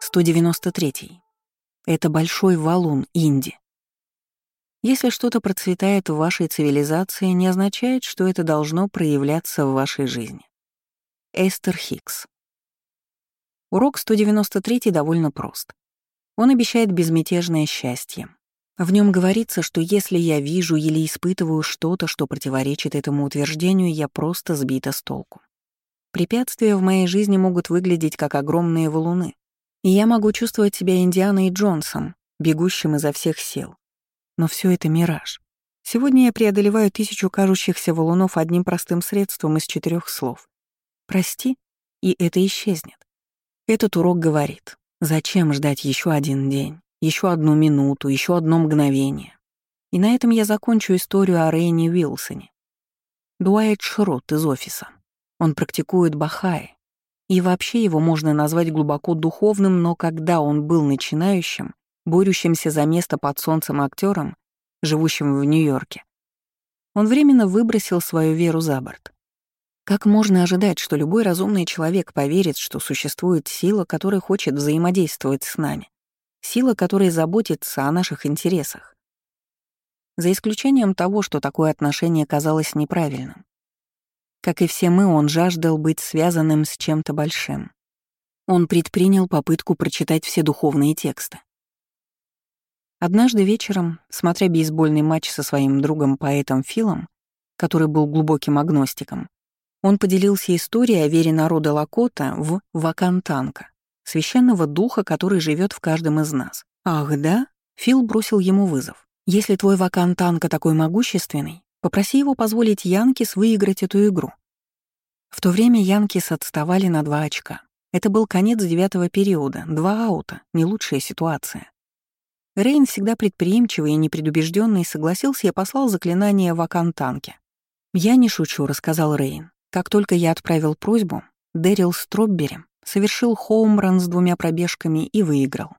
193. Это большой валун Инди. Если что-то процветает в вашей цивилизации, не означает, что это должно проявляться в вашей жизни. Эстер Хикс. Урок 193 довольно прост. Он обещает безмятежное счастье. В нем говорится, что если я вижу или испытываю что-то, что противоречит этому утверждению, я просто сбита с толку. Препятствия в моей жизни могут выглядеть как огромные валуны, и я могу чувствовать себя Индианой Джонсом, бегущим изо всех сил. Но все это мираж. Сегодня я преодолеваю 1000 кажущихся валунов одним простым средством из 4 слов. «Прости», и это исчезнет. Этот урок говорит, зачем ждать еще один день, еще одну минуту, еще одно мгновение. И на этом я закончу историю о Рейне Уилсоне. Дуайет Шрут из офиса. Он практикует бахаи. И вообще его можно назвать глубоко духовным, но когда он был начинающим, борющимся за место под солнцем актером, живущим в Нью-Йорке, он временно выбросил свою веру за борт. Как можно ожидать, что любой разумный человек поверит, что существует сила, которая хочет взаимодействовать с нами, сила, которая заботится о наших интересах? За исключением того, что такое отношение казалось неправильным. Как и все мы, он жаждал быть связанным с чем-то большим. Он предпринял попытку прочитать все духовные тексты. Однажды вечером, смотря бейсбольный матч со своим другом-поэтом Филом, который был глубоким агностиком, он поделился историей о вере народа Лакота в Вакантанка, священного духа, который живет в каждом из нас. «Ах, да?» — Фил бросил ему вызов. «Если твой Вакантанка такой могущественный, попроси его позволить Янкис выиграть эту игру». В то время Янкис отставали на 2 очка. Это был конец 9-го периода, 2 аута, не лучшая ситуация. Рейн, всегда предприимчивый и непредубежденный, согласился и послал заклинание Вакантанке. «Я не шучу», — рассказал Рейн. «Как только я отправил просьбу, Дэрил Строббери совершил хоумран с 2 пробежками и выиграл.